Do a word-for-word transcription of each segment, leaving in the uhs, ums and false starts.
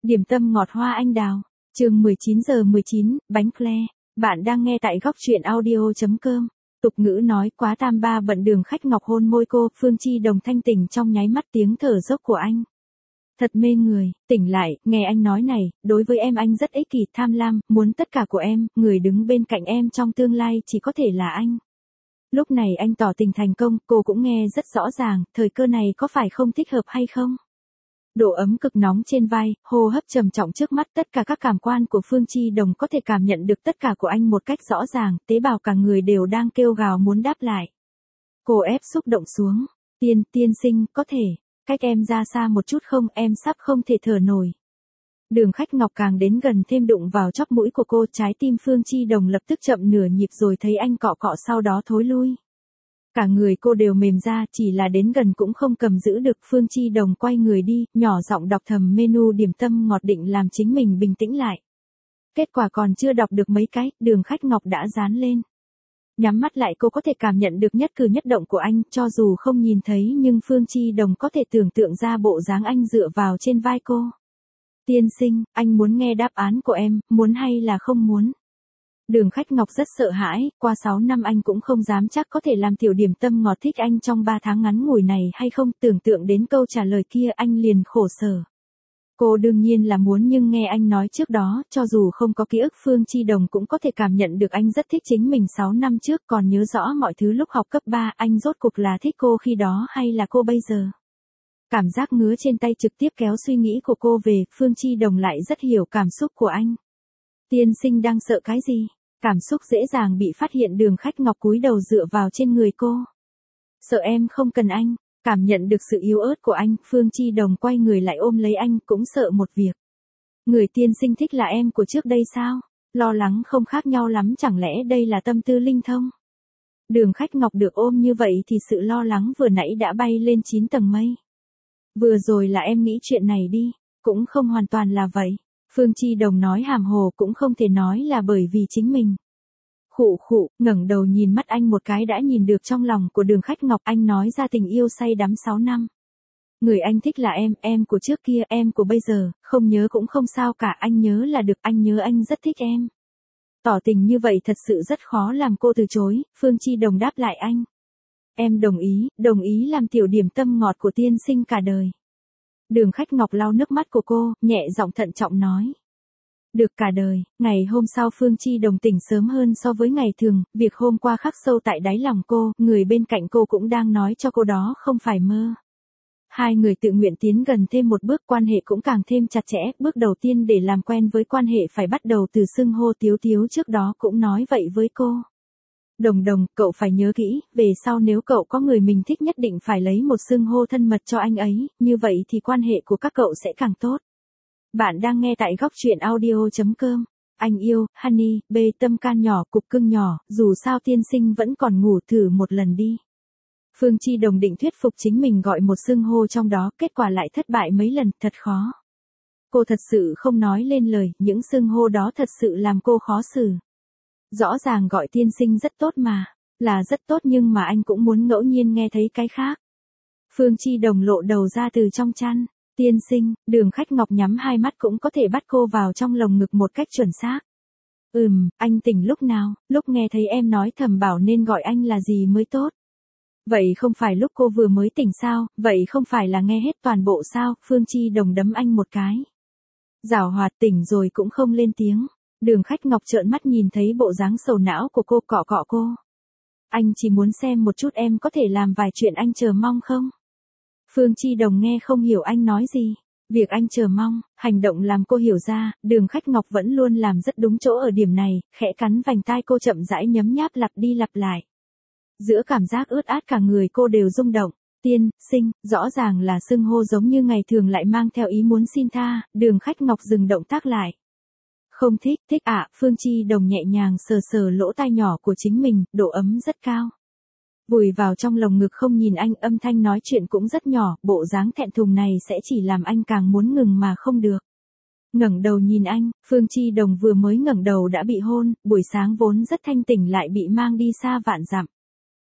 Điểm tâm ngọt hoa anh đào. Chương mười chín giờ mười chín, bánh Claire. Bạn đang nghe tại góc truyện audio chấm com. Tục ngữ nói quá tam ba bận đường khách ngọc hôn môi cô, Phương Chi Đồng thanh tỉnh trong nháy mắt tiếng thở dốc của anh. Thật mê người, tỉnh lại, nghe anh nói này, đối với em anh rất ích kỷ, tham lam, muốn tất cả của em, người đứng bên cạnh em trong tương lai chỉ có thể là anh. Lúc này anh tỏ tình thành công, cô cũng nghe rất rõ ràng, thời cơ này có phải không thích hợp hay không? Độ ấm cực nóng trên vai, hô hấp trầm trọng trước mắt, tất cả các cảm quan của Phương Chi Đồng có thể cảm nhận được tất cả của anh một cách rõ ràng, tế bào cả người đều đang kêu gào muốn đáp lại. Cô ép xúc động xuống, tiên, tiên sinh, có thể, cách em ra xa một chút không, em sắp không thể thở nổi. Đường khách ngọc càng đến gần thêm đụng vào chóp mũi của cô, trái tim Phương Chi Đồng lập tức chậm nửa nhịp rồi thấy anh cọ cọ sau đó thối lui. Cả người cô đều mềm ra, chỉ là đến gần cũng không cầm giữ được. Phương Chi Đồng quay người đi, nhỏ giọng đọc thầm menu điểm tâm ngọt định làm chính mình bình tĩnh lại. Kết quả còn chưa đọc được mấy cái, đường khách ngọc đã dán lên. Nhắm mắt lại cô có thể cảm nhận được nhất cử nhất động của anh, cho dù không nhìn thấy nhưng Phương Chi Đồng có thể tưởng tượng ra bộ dáng anh dựa vào trên vai cô. Tiên sinh, anh muốn nghe đáp án của em, muốn hay là không muốn? Đường khách ngọc rất sợ hãi, qua sáu năm anh cũng không dám chắc có thể làm tiểu điểm tâm ngọt thích anh trong ba tháng ngắn ngủi này hay không, tưởng tượng đến câu trả lời kia anh liền khổ sở. Cô đương nhiên là muốn nhưng nghe anh nói trước đó, cho dù không có ký ức Phương Chi Đồng cũng có thể cảm nhận được anh rất thích chính mình sáu năm trước, còn nhớ rõ mọi thứ lúc học cấp ba, anh rốt cuộc là thích cô khi đó hay là cô bây giờ. Cảm giác ngứa trên tay trực tiếp kéo suy nghĩ của cô về, Phương Chi Đồng lại rất hiểu cảm xúc của anh. Tiên sinh đang sợ cái gì? Cảm xúc dễ dàng bị phát hiện, đường khách ngọc cúi đầu dựa vào trên người cô. Sợ em không cần anh, cảm nhận được sự yếu ớt của anh, Phương Chi Đồng quay người lại ôm lấy anh, cũng sợ một việc. Người tiên sinh thích là em của trước đây sao? Lo lắng không khác nhau lắm, chẳng lẽ đây là tâm tư linh thông? Đường khách ngọc được ôm như vậy thì sự lo lắng vừa nãy đã bay lên chín tầng mây. Vừa rồi là em nghĩ chuyện này đi, cũng không hoàn toàn là vậy. Phương Chi Đồng nói hàm hồ, cũng không thể nói là bởi vì chính mình. Khụ khụ, ngẩng đầu nhìn mắt anh một cái đã nhìn được trong lòng của đường khách ngọc, anh nói ra tình yêu say đắm sáu năm. Người anh thích là em, em của trước kia, em của bây giờ, không nhớ cũng không sao cả, anh nhớ là được, anh nhớ anh rất thích em. Tỏ tình như vậy thật sự rất khó làm cô từ chối, Phương Chi Đồng đáp lại anh. Em đồng ý, đồng ý làm tiểu điểm tâm ngọt của tiên sinh cả đời. Đường khách ngọc lau nước mắt của cô, nhẹ giọng thận trọng nói. Được cả đời. Ngày hôm sau Phương Chi Đồng tỉnh sớm hơn so với ngày thường, việc hôm qua khắc sâu tại đáy lòng cô, người bên cạnh cô cũng đang nói cho cô đó không phải mơ. Hai người tự nguyện tiến gần thêm một bước, quan hệ cũng càng thêm chặt chẽ, bước đầu tiên để làm quen với quan hệ phải bắt đầu từ xưng hô Tiếu Tiếu, trước đó cũng nói vậy với cô. Đồng Đồng, cậu phải nhớ kỹ, về sau nếu cậu có người mình thích nhất định phải lấy một xưng hô thân mật cho anh ấy, như vậy thì quan hệ của các cậu sẽ càng tốt. Bạn đang nghe tại góc truyện audio chấm com. Anh yêu, honey, bê tâm can nhỏ, cục cưng nhỏ, dù sao tiên sinh vẫn còn ngủ, thử một lần đi. Phương Chi Đồng định thuyết phục chính mình gọi một xưng hô trong đó, kết quả lại thất bại mấy lần, thật khó. Cô thật sự không nói lên lời, những xưng hô đó thật sự làm cô khó xử. Rõ ràng gọi tiên sinh rất tốt mà, là rất tốt nhưng mà anh cũng muốn ngẫu nhiên nghe thấy cái khác. Phương Chi Đồng lộ đầu ra từ trong chăn. Tiên sinh, đường khách ngọc nhắm hai mắt cũng có thể bắt cô vào trong lồng ngực một cách chuẩn xác. Ừm, anh tỉnh lúc nào, lúc nghe thấy em nói thầm bảo nên gọi anh là gì mới tốt. Vậy không phải lúc cô vừa mới tỉnh sao, vậy không phải là nghe hết toàn bộ sao, Phương Chi Đồng đấm anh một cái. Giảo hoạt, tỉnh rồi cũng không lên tiếng. Đường khách ngọc trợn mắt nhìn thấy bộ dáng sầu não của cô, cọ cọ cô. Anh chỉ muốn xem một chút em có thể làm vài chuyện anh chờ mong không? Phương Chi Đồng nghe không hiểu anh nói gì. Việc anh chờ mong, hành động làm cô hiểu ra, đường khách ngọc vẫn luôn làm rất đúng chỗ ở điểm này, khẽ cắn vành tai cô chậm rãi nhấm nháp lặp đi lặp lại. Giữa cảm giác ướt át cả người cô đều rung động. Tiên, sinh, rõ ràng là xưng hô giống như ngày thường lại mang theo ý muốn xin tha, đường khách ngọc dừng động tác lại. Không thích, thích ạ, à, Phương Chi Đồng nhẹ nhàng sờ sờ lỗ tai nhỏ của chính mình, độ ấm rất cao. Vùi vào trong lồng ngực không nhìn anh, âm thanh nói chuyện cũng rất nhỏ, bộ dáng thẹn thùng này sẽ chỉ làm anh càng muốn ngừng mà không được. Ngẩng đầu nhìn anh, Phương Chi Đồng vừa mới ngẩng đầu đã bị hôn, buổi sáng vốn rất thanh tỉnh lại bị mang đi xa vạn dặm.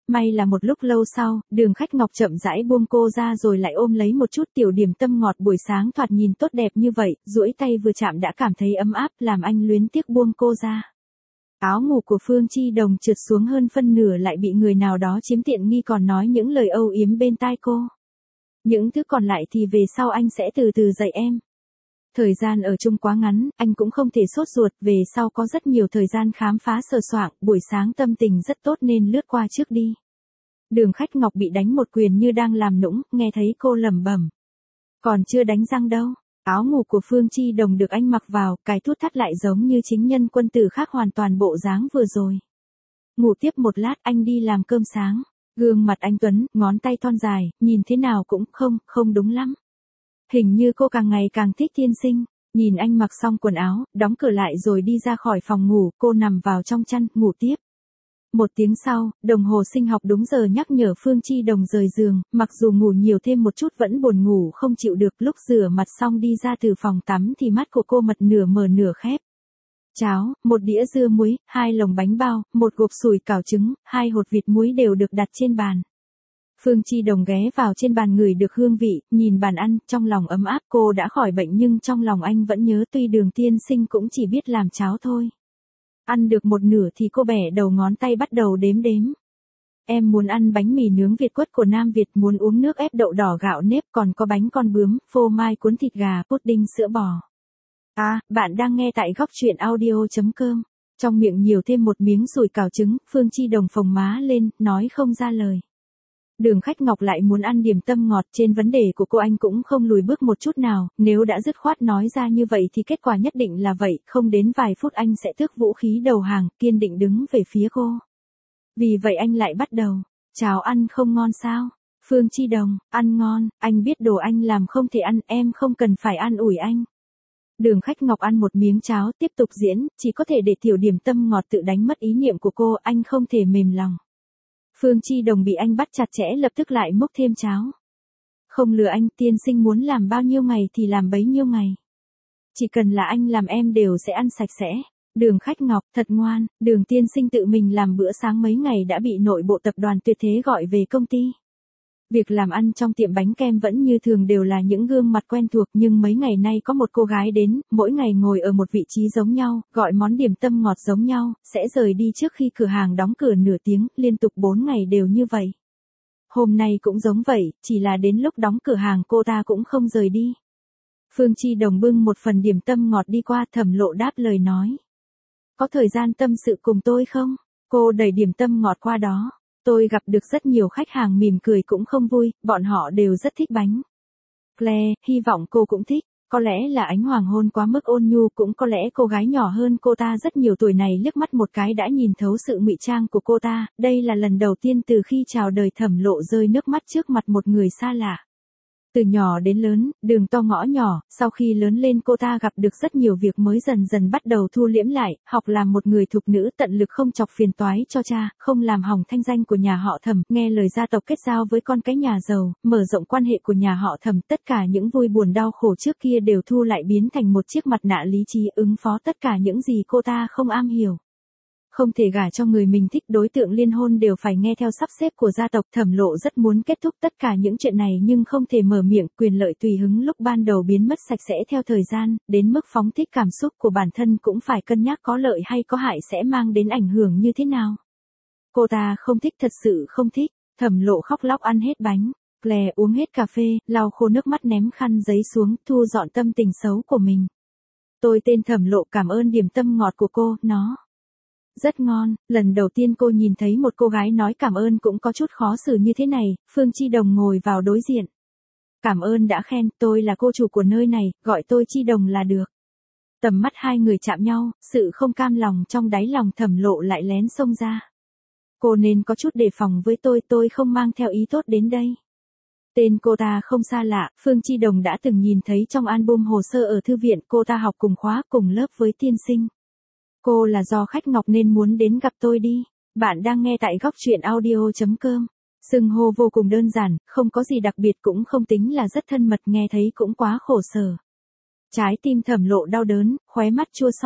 May là một lúc lâu sau, Đường Khách Ngọc chậm rãi buông cô ra rồi lại ôm lấy một chút tiểu điểm tâm ngọt buổi sáng thoạt nhìn tốt đẹp như vậy, duỗi tay vừa chạm đã cảm thấy ấm áp, làm anh luyến tiếc buông cô ra. Áo ngủ của Phương Chi Đồng trượt xuống hơn phân nửa lại bị người nào đó chiếm tiện nghi còn nói những lời âu yếm bên tai cô. Những thứ còn lại thì về sau anh sẽ từ từ dạy em. Thời gian ở chung quá ngắn, anh cũng không thể sốt ruột, về sau có rất nhiều thời gian khám phá sờ soạng, buổi sáng tâm tình rất tốt nên lướt qua trước đi. Đường Khách Ngọc bị đánh một quyền như đang làm nũng, nghe thấy cô lẩm bẩm. Còn chưa đánh răng đâu. Áo ngủ của Phương Chi Đồng được anh mặc vào, cái thút thắt lại giống như chính nhân quân tử khác hoàn toàn bộ dáng vừa rồi. Ngủ tiếp một lát anh đi làm cơm sáng. Gương mặt anh tuấn, ngón tay thon dài, nhìn thế nào cũng không, không đúng lắm. Hình như cô càng ngày càng thích Tiên Sinh. Nhìn anh mặc xong quần áo, đóng cửa lại rồi đi ra khỏi phòng ngủ, cô nằm vào trong chăn, ngủ tiếp. Một tiếng sau, đồng hồ sinh học đúng giờ nhắc nhở Phương Chi Đồng rời giường, mặc dù ngủ nhiều thêm một chút vẫn buồn ngủ không chịu được, lúc rửa mặt xong đi ra từ phòng tắm thì mắt của cô mật nửa mở nửa khép. Cháo, một đĩa dưa muối, hai lồng bánh bao, một hộp sủi cảo trứng, hai hột vịt muối đều được đặt trên bàn. Phương Chi Đồng ghé vào trên bàn ngửi được hương vị, nhìn bàn ăn, trong lòng ấm áp. Cô đã khỏi bệnh nhưng trong lòng anh vẫn nhớ, tuy Đường tiên sinh cũng chỉ biết làm cháo thôi. Ăn được một nửa thì cô bẻ đầu ngón tay bắt đầu đếm đếm. Em muốn ăn bánh mì nướng Việt Quất của Nam Việt, muốn uống nước ép đậu đỏ gạo nếp, còn có bánh con bướm, phô mai cuốn thịt gà, pudding sữa bò. À, bạn đang nghe tại góc truyện audio chấm com. Trong miệng nhiều thêm một miếng sủi cảo trứng, Phương Chi Đồng phồng má lên, nói không ra lời. Đường Khách Ngọc lại muốn ăn điểm tâm ngọt, trên vấn đề của cô anh cũng không lùi bước một chút nào, nếu đã dứt khoát nói ra như vậy thì kết quả nhất định là vậy, không đến vài phút anh sẽ tước vũ khí đầu hàng, kiên định đứng về phía cô. Vì vậy anh lại bắt đầu, cháo ăn không ngon sao? Phương Chi Đồng, ăn ngon, anh biết đồ anh làm không thể ăn, em không cần phải an ủi anh. Đường Khách Ngọc ăn một miếng cháo, tiếp tục diễn, chỉ có thể để tiểu điểm tâm ngọt tự đánh mất ý niệm của cô, anh không thể mềm lòng. Phương Chi Đồng bị anh bắt chặt chẽ lập tức lại múc thêm cháo. Không lừa anh, tiên sinh muốn làm bao nhiêu ngày thì làm bấy nhiêu ngày. Chỉ cần là anh làm em đều sẽ ăn sạch sẽ. Đường Khách Ngọc, thật ngoan, Đường tiên sinh tự mình làm bữa sáng mấy ngày đã bị nội bộ tập đoàn Tuyệt Thế gọi về công ty. Việc làm ăn trong tiệm bánh kem vẫn như thường đều là những gương mặt quen thuộc, nhưng mấy ngày nay có một cô gái đến, mỗi ngày ngồi ở một vị trí giống nhau, gọi món điểm tâm ngọt giống nhau, sẽ rời đi trước khi cửa hàng đóng cửa nửa tiếng, liên tục bốn ngày đều như vậy. Hôm nay cũng giống vậy, chỉ là đến lúc đóng cửa hàng cô ta cũng không rời đi. Phương Chi Đồng bưng một phần điểm tâm ngọt đi qua, Thẩm Lộ đáp lời nói. Có thời gian tâm sự cùng tôi không? Cô đẩy điểm tâm ngọt qua đó. Tôi gặp được rất nhiều khách hàng mỉm cười cũng không vui, bọn họ đều rất thích bánh. Claire, hy vọng cô cũng thích. Có lẽ là ánh hoàng hôn quá mức ôn nhu, cũng có lẽ cô gái nhỏ hơn cô ta rất nhiều tuổi này liếc mắt một cái đã nhìn thấu sự ngụy trang của cô ta. Đây là lần đầu tiên từ khi chào đời Thẩm Lộ rơi nước mắt trước mặt một người xa lạ. Từ nhỏ đến lớn, đường to ngõ nhỏ, sau khi lớn lên cô ta gặp được rất nhiều việc mới dần dần bắt đầu thu liễm lại, học làm một người thục nữ tận lực không chọc phiền toái cho cha, không làm hỏng thanh danh của nhà họ Thẩm, nghe lời gia tộc kết giao với con cái nhà giàu, mở rộng quan hệ của nhà họ Thẩm, tất cả những vui buồn đau khổ trước kia đều thu lại biến thành một chiếc mặt nạ lý trí ứng phó tất cả những gì cô ta không am hiểu. Không thể gả cho người mình thích, đối tượng liên hôn đều phải nghe theo sắp xếp của gia tộc. Thẩm Lộ rất muốn kết thúc tất cả những chuyện này nhưng không thể mở miệng, quyền lợi tùy hứng lúc ban đầu biến mất sạch sẽ theo thời gian, đến mức phóng thích cảm xúc của bản thân cũng phải cân nhắc có lợi hay có hại sẽ mang đến ảnh hưởng như thế nào. Cô ta không thích, thật sự không thích. Thẩm Lộ khóc lóc ăn hết bánh, Claire uống hết cà phê, lau khô nước mắt ném khăn giấy xuống, thu dọn tâm tình xấu của mình. Tôi tên Thẩm Lộ, cảm ơn điểm tâm ngọt của cô, nó rất ngon. Lần đầu tiên cô nhìn thấy một cô gái nói cảm ơn cũng có chút khó xử như thế này. Phương Chi Đồng ngồi vào đối diện. Cảm ơn đã khen, tôi là cô chủ của nơi này, gọi tôi Chi Đồng là được. Tầm mắt hai người chạm nhau, sự không cam lòng trong đáy lòng Thẩm Lộ lại lén xông ra. Cô nên có chút đề phòng với tôi, tôi không mang theo ý tốt đến đây. Tên cô ta không xa lạ, Phương Chi Đồng đã từng nhìn thấy trong album hồ sơ ở thư viện, cô ta học cùng khóa cùng lớp với tiên sinh. Cô là do Khách Ngọc nên muốn đến gặp tôi đi. Bạn đang nghe tại góc truyện audio chấm com. Xưng hô vô cùng đơn giản, không có gì đặc biệt cũng không tính là rất thân mật, nghe thấy cũng quá khổ sở. Trái tim Thẩm Lộ đau đớn, khóe mắt chua xót.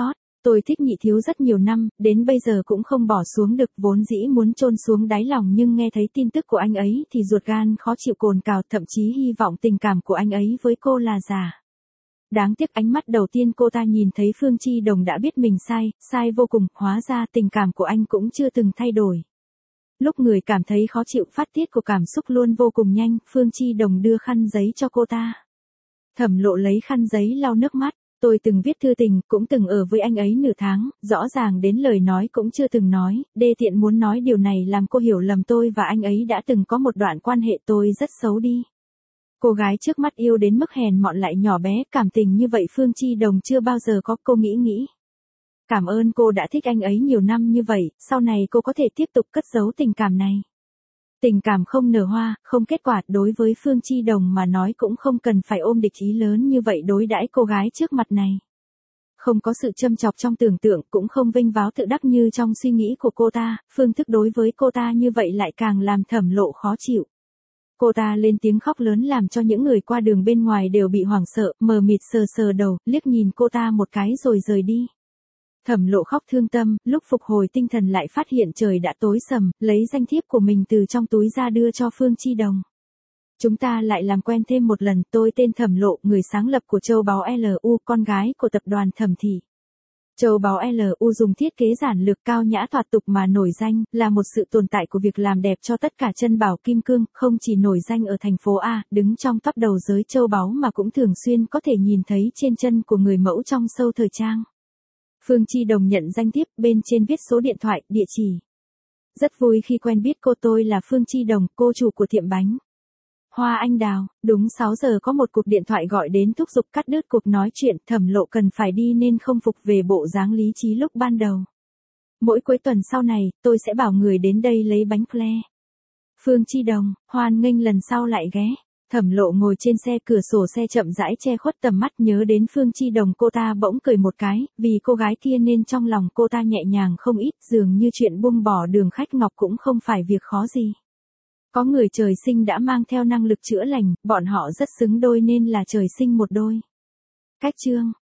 Tôi thích nhị thiếu rất nhiều năm, đến bây giờ cũng không bỏ xuống được, vốn dĩ muốn chôn xuống đáy lòng nhưng nghe thấy tin tức của anh ấy thì ruột gan khó chịu cồn cào, thậm chí hy vọng tình cảm của anh ấy với cô là giả. Đáng tiếc ánh mắt đầu tiên cô ta nhìn thấy Phương Chi Đồng đã biết mình sai, sai vô cùng, hóa ra tình cảm của anh cũng chưa từng thay đổi. Lúc người cảm thấy khó chịu, phát tiết của cảm xúc luôn vô cùng nhanh, Phương Chi Đồng đưa khăn giấy cho cô ta. Thẩm Lộ lấy khăn giấy lau nước mắt. Tôi từng viết thư tình, cũng từng ở với anh ấy nửa tháng, rõ ràng đến lời nói cũng chưa từng nói, đê tiện muốn nói điều này làm cô hiểu lầm tôi và anh ấy đã từng có một đoạn quan hệ, tôi rất xấu đi. Cô gái trước mắt yêu đến mức hèn mọn lại nhỏ bé, cảm tình như vậy Phương Chi Đồng chưa bao giờ có, cô nghĩ nghĩ. Cảm ơn cô đã thích anh ấy nhiều năm như vậy, sau này cô có thể tiếp tục cất giấu tình cảm này. Tình cảm không nở hoa, không kết quả, đối với Phương Chi Đồng mà nói cũng không cần phải ôm địch ý lớn như vậy đối đãi cô gái trước mặt này. Không có sự châm chọc trong tưởng tượng, cũng không vênh váo tự đắc như trong suy nghĩ của cô ta, phương thức đối với cô ta như vậy lại càng làm Thẩm Lộ khó chịu. Cô ta lên tiếng khóc lớn làm cho những người qua đường bên ngoài đều bị hoảng sợ, mờ mịt sờ sờ đầu, liếc nhìn cô ta một cái rồi rời đi. Thẩm Lộ khóc thương tâm, lúc phục hồi tinh thần lại phát hiện trời đã tối sầm, lấy danh thiếp của mình từ trong túi ra đưa cho Phương Chi Đồng. Chúng ta lại làm quen thêm một lần, tôi tên Thẩm Lộ, người sáng lập của Châu báu lờ u, con gái của tập đoàn Thẩm Thị. Châu báu lờ u dùng thiết kế giản lược cao nhã thoạt tục mà nổi danh, là một sự tồn tại của việc làm đẹp cho tất cả chân bảo kim cương, không chỉ nổi danh ở thành phố A, đứng trong top đầu giới châu báu mà cũng thường xuyên có thể nhìn thấy trên chân của người mẫu trong show thời trang. Phương Chi Đồng nhận danh thiếp, bên trên viết số điện thoại, địa chỉ. Rất vui khi quen biết cô, tôi là Phương Chi Đồng, cô chủ của tiệm bánh Hoa Anh Đào. Đúng sáu giờ có một cuộc điện thoại gọi đến thúc giục cắt đứt cuộc nói chuyện, Thẩm Lộ cần phải đi nên không phục về bộ dáng lý trí lúc ban đầu. Mỗi cuối tuần sau này, tôi sẽ bảo người đến đây lấy bánh fle. Phương Chi Đồng, hoan nghênh lần sau lại ghé. Thẩm Lộ ngồi trên xe, cửa sổ xe chậm rãi che khuất tầm mắt, nhớ đến Phương Chi Đồng, cô ta bỗng cười một cái, vì cô gái kia nên trong lòng cô ta nhẹ nhàng không ít, dường như chuyện buông bỏ Đường Khách Ngọc cũng không phải việc khó gì. Có người trời sinh đã mang theo năng lực chữa lành, bọn họ rất xứng đôi nên là trời sinh một đôi. Cách chương